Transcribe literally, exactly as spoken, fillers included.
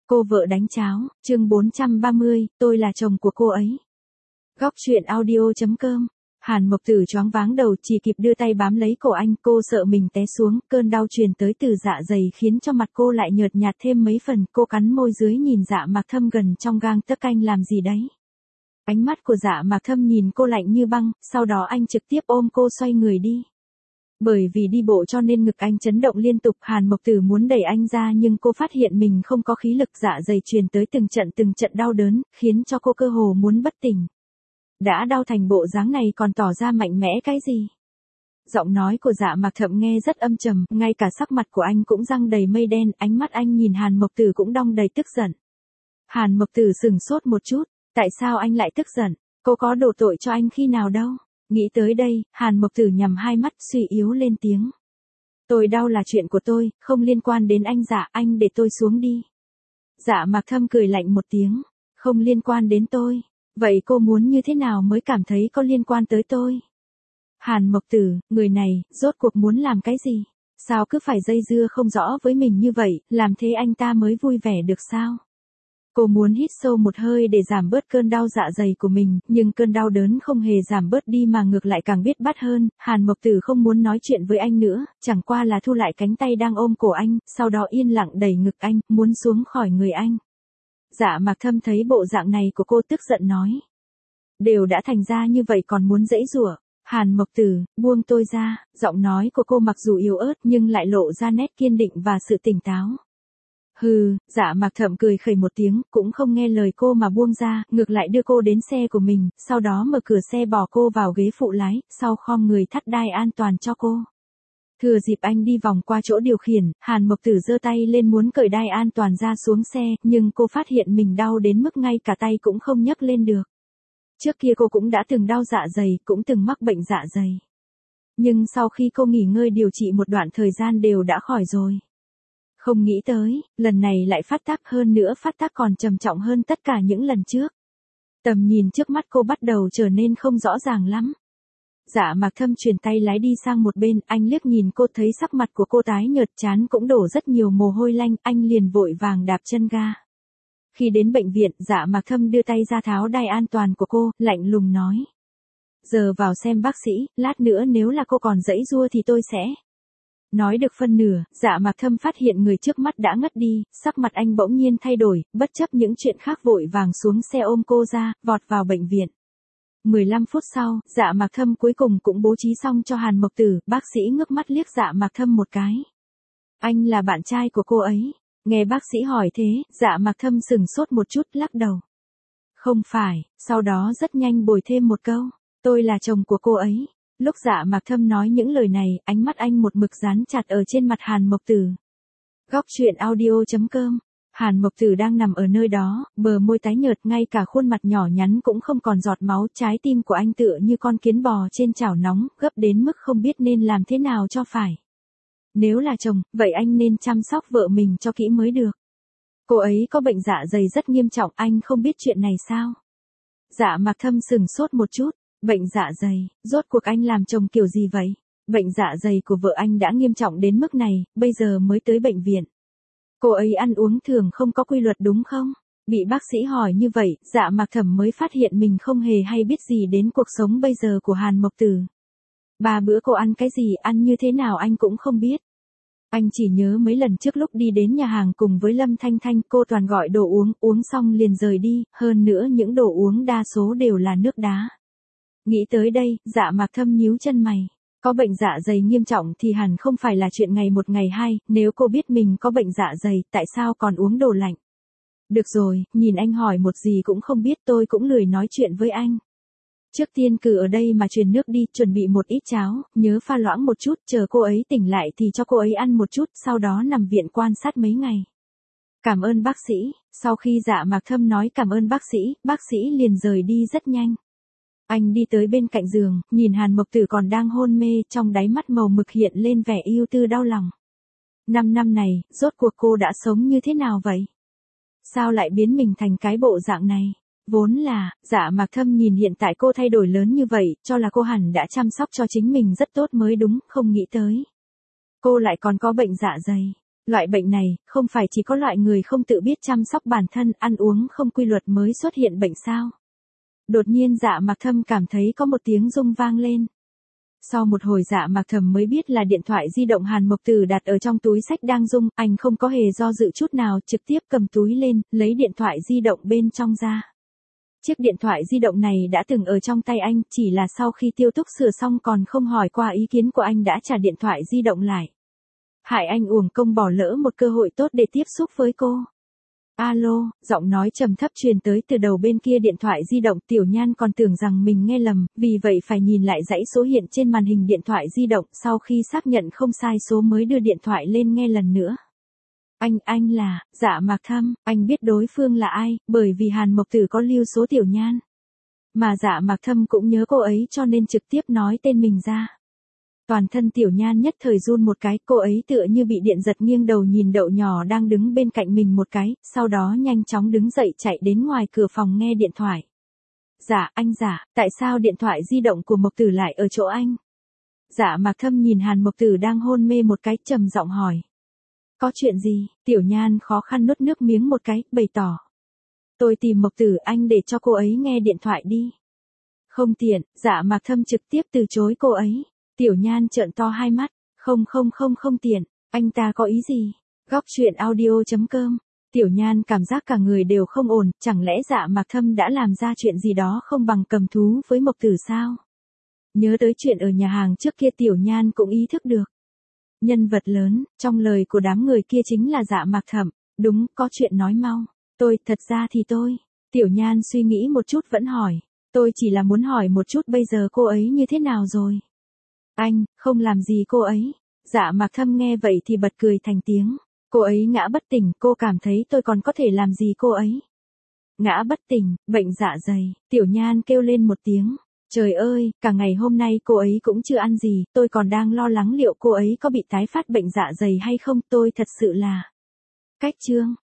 Cô vợ đánh cháo, chương bốn trăm ba mươi, tôi là chồng của cô ấy. Góc truyện audio chấm com. Hàn Mộc Tử choáng váng đầu, chỉ kịp đưa tay bám lấy cổ anh, cô sợ mình té xuống, cơn đau truyền tới từ dạ dày khiến cho mặt cô lại nhợt nhạt thêm mấy phần, cô cắn môi dưới nhìn Dạ Mạc Thâm gần trong gang tấc, anh làm gì đấy? Ánh mắt của Dạ Mạc Thâm nhìn cô lạnh như băng, sau đó anh trực tiếp ôm cô xoay người đi. Bởi vì đi bộ cho nên ngực anh chấn động liên tục, Hàn Mộc Tử muốn đẩy anh ra nhưng cô phát hiện mình không có khí lực, dạ dày truyền tới từng trận từng trận đau đớn, khiến cho cô cơ hồ muốn bất tỉnh. Đã đau thành bộ dáng này còn tỏ ra mạnh mẽ cái gì? Giọng nói của Dạ Mạc Thâm nghe rất âm trầm, ngay cả sắc mặt của anh cũng răng đầy mây đen, ánh mắt anh nhìn Hàn Mộc Tử cũng đong đầy tức giận. Hàn Mộc Tử sửng sốt một chút, tại sao anh lại tức giận? Cô có đổ tội cho anh khi nào đâu? Nghĩ tới đây, Hàn Mộc Tử nhắm hai mắt suy yếu lên tiếng. Tôi đau là chuyện của tôi, không liên quan đến anh. Dạ, anh để tôi xuống đi. Dạ Mạc Thâm cười lạnh một tiếng. Không liên quan đến tôi. Vậy cô muốn như thế nào mới cảm thấy có liên quan tới tôi? Hàn Mộc Tử, người này, rốt cuộc muốn làm cái gì? Sao cứ phải dây dưa không rõ với mình như vậy, làm thế anh ta mới vui vẻ được sao? Cô muốn hít sâu một hơi để giảm bớt cơn đau dạ dày của mình, nhưng cơn đau đớn không hề giảm bớt đi mà ngược lại càng biết bắt hơn. Hàn Mộc Tử không muốn nói chuyện với anh nữa, chẳng qua là thu lại cánh tay đang ôm cổ anh, sau đó yên lặng đẩy ngực anh, muốn xuống khỏi người anh. Dạ Mạc Thâm thấy bộ dạng này của cô tức giận nói. Đều đã thành ra như vậy còn muốn giãy giụa. Hàn Mộc Tử, buông tôi ra. Giọng nói của cô mặc dù yếu ớt nhưng lại lộ ra nét kiên định và sự tỉnh táo. Hừ, Dạ Mạc Thâm cười khẩy một tiếng, cũng không nghe lời cô mà buông ra, ngược lại đưa cô đến xe của mình, sau đó mở cửa xe bỏ cô vào ghế phụ lái, sau khom người thắt đai an toàn cho cô. Thừa dịp anh đi vòng qua chỗ điều khiển, Hàn Mộc Tử giơ tay lên muốn cởi đai an toàn ra xuống xe, nhưng cô phát hiện mình đau đến mức ngay cả tay cũng không nhấc lên được. Trước kia cô cũng đã từng đau dạ dày, cũng từng mắc bệnh dạ dày. Nhưng sau khi cô nghỉ ngơi điều trị một đoạn thời gian đều đã khỏi rồi. Không nghĩ tới, lần này lại phát tác, hơn nữa phát tác còn trầm trọng hơn tất cả những lần trước. Tầm nhìn trước mắt cô bắt đầu trở nên không rõ ràng lắm. Dạ Mạc Thâm chuyển tay lái đi sang một bên, anh liếc nhìn cô thấy sắc mặt của cô tái nhợt, trán cũng đổ rất nhiều mồ hôi lanh, anh liền vội vàng đạp chân ga. Khi đến bệnh viện, Dạ Mạc Thâm đưa tay ra tháo đai an toàn của cô, lạnh lùng nói. Giờ vào xem bác sĩ, lát nữa nếu là cô còn giãy giụa thì tôi sẽ... Nói được phân nửa, Dạ Mạc Thâm phát hiện người trước mắt đã ngất đi, sắc mặt anh bỗng nhiên thay đổi, bất chấp những chuyện khác vội vàng xuống xe ôm cô ra, vọt vào bệnh viện. mười lăm phút sau, Dạ Mạc Thâm cuối cùng cũng bố trí xong cho Hàn Mộc Tử, bác sĩ ngước mắt liếc Dạ Mạc Thâm một cái. Anh là bạn trai của cô ấy. Nghe bác sĩ hỏi thế, Dạ Mạc Thâm sừng sốt một chút, lắc đầu. Không phải, sau đó rất nhanh bồi thêm một câu, tôi là chồng của cô ấy. Lúc Dạ Mạc Thâm nói những lời này, ánh mắt anh một mực dán chặt ở trên mặt Hàn Mộc Tử. Góc truyện audio chấm com. Hàn Mộc Tử đang nằm ở nơi đó, bờ môi tái nhợt, ngay cả khuôn mặt nhỏ nhắn cũng không còn giọt máu, trái tim của anh tựa như con kiến bò trên chảo nóng, gấp đến mức không biết nên làm thế nào cho phải. Nếu là chồng, vậy anh nên chăm sóc vợ mình cho kỹ mới được. Cô ấy có bệnh dạ dày rất nghiêm trọng, anh không biết chuyện này sao? Dạ Mạc Thâm sừng sốt một chút. Bệnh dạ dày, rốt cuộc anh làm chồng kiểu gì vậy? Bệnh dạ dày của vợ anh đã nghiêm trọng đến mức này, bây giờ mới tới bệnh viện. Cô ấy ăn uống thường không có quy luật đúng không? Bị bác sĩ hỏi như vậy, Dạ Mạc Thẩm mới phát hiện mình không hề hay biết gì đến cuộc sống bây giờ của Hàn Mộc Tử. Ba bữa cô ăn cái gì, ăn như thế nào anh cũng không biết. Anh chỉ nhớ mấy lần trước lúc đi đến nhà hàng cùng với Lâm Thanh Thanh, cô toàn gọi đồ uống, uống xong liền rời đi, hơn nữa những đồ uống đa số đều là nước đá. Nghĩ tới đây, Dạ Mạc Thâm nhíu chân mày. Có bệnh dạ dày nghiêm trọng thì hẳn không phải là chuyện ngày một ngày hai, nếu cô biết mình có bệnh dạ dày, tại sao còn uống đồ lạnh? Được rồi, nhìn anh hỏi một gì cũng không biết, tôi cũng lười nói chuyện với anh. Trước tiên cứ ở đây mà truyền nước đi, chuẩn bị một ít cháo, nhớ pha loãng một chút, chờ cô ấy tỉnh lại thì cho cô ấy ăn một chút, sau đó nằm viện quan sát mấy ngày. Cảm ơn bác sĩ. Sau khi Dạ Mạc Thâm nói cảm ơn bác sĩ, bác sĩ liền rời đi rất nhanh. Anh đi tới bên cạnh giường, nhìn Hàn Mộc Tử còn đang hôn mê, trong đáy mắt màu mực hiện lên vẻ ưu tư đau lòng. Năm năm này, rốt cuộc cô đã sống như thế nào vậy? Sao lại biến mình thành cái bộ dạng này? Vốn là, Dạ Mạc Thâm nhìn hiện tại cô thay đổi lớn như vậy, cho là cô hẳn đã chăm sóc cho chính mình rất tốt mới đúng, không nghĩ tới. Cô lại còn có bệnh dạ dày. Loại bệnh này, không phải chỉ có loại người không tự biết chăm sóc bản thân, ăn uống không quy luật mới xuất hiện bệnh sao? Đột nhiên Dạ Mạc Thâm cảm thấy có một tiếng rung vang lên. Sau một hồi Dạ Mạc Thâm mới biết là điện thoại di động Hàn Mộc Tử đặt ở trong túi xách đang rung, anh không có hề do dự chút nào, trực tiếp cầm túi lên, lấy điện thoại di động bên trong ra. Chiếc điện thoại di động này đã từng ở trong tay anh, chỉ là sau khi Tiêu Túc sửa xong còn không hỏi qua ý kiến của anh đã trả điện thoại di động lại. Hại anh uổng công bỏ lỡ một cơ hội tốt để tiếp xúc với cô. Alo, giọng nói trầm thấp truyền tới từ đầu bên kia điện thoại di động. Tiểu Nhan còn tưởng rằng mình nghe lầm, vì vậy phải nhìn lại dãy số hiện trên màn hình điện thoại di động, sau khi xác nhận không sai số mới đưa điện thoại lên nghe lần nữa. Anh, anh là, Dạ Mạc Thâm, anh biết đối phương là ai, bởi vì Hàn Mộc Tử có lưu số Tiểu Nhan. Mà Dạ Mạc Thâm cũng nhớ cô ấy cho nên trực tiếp nói tên mình ra. Toàn thân Tiểu Nhan nhất thời run một cái, cô ấy tựa như bị điện giật nghiêng đầu nhìn Đậu Nhỏ đang đứng bên cạnh mình một cái, sau đó nhanh chóng đứng dậy chạy đến ngoài cửa phòng nghe điện thoại. Dạ, anh Dạ, tại sao điện thoại di động của Mộc Tử lại ở chỗ anh? Dạ Mạc Thâm nhìn Hàn Mộc Tử đang hôn mê một cái, trầm giọng hỏi. Có chuyện gì? Tiểu Nhan khó khăn nuốt nước miếng một cái, bày tỏ. Tôi tìm Mộc Tử, anh để cho cô ấy nghe điện thoại đi. Không tiện, Dạ Mạc Thâm trực tiếp từ chối cô ấy. Tiểu Nhan trợn to hai mắt, không không không không tiện, anh ta có ý gì? Góc truyện audio chấm com. Tiểu Nhan cảm giác cả người đều không ổn, chẳng lẽ Dạ Mạc Thâm đã làm ra chuyện gì đó không bằng cầm thú với Mộc Tử sao? Nhớ tới chuyện ở nhà hàng trước kia Tiểu Nhan cũng ý thức được. Nhân vật lớn, trong lời của đám người kia chính là Dạ Mạc Thâm. Đúng, có chuyện nói mau. Tôi, thật ra thì tôi. Tiểu Nhan suy nghĩ một chút vẫn hỏi. Tôi chỉ là muốn hỏi một chút bây giờ cô ấy như thế nào rồi? Anh, không làm gì cô ấy. Dạ Mạc Thâm nghe vậy thì bật cười thành tiếng. Cô ấy ngã bất tỉnh, cô cảm thấy tôi còn có thể làm gì cô ấy? Ngã bất tỉnh, bệnh dạ dày, Tiểu Nhan kêu lên một tiếng. Trời ơi, cả ngày hôm nay cô ấy cũng chưa ăn gì, tôi còn đang lo lắng liệu cô ấy có bị tái phát bệnh dạ dày hay không, tôi thật sự là... Cách chương.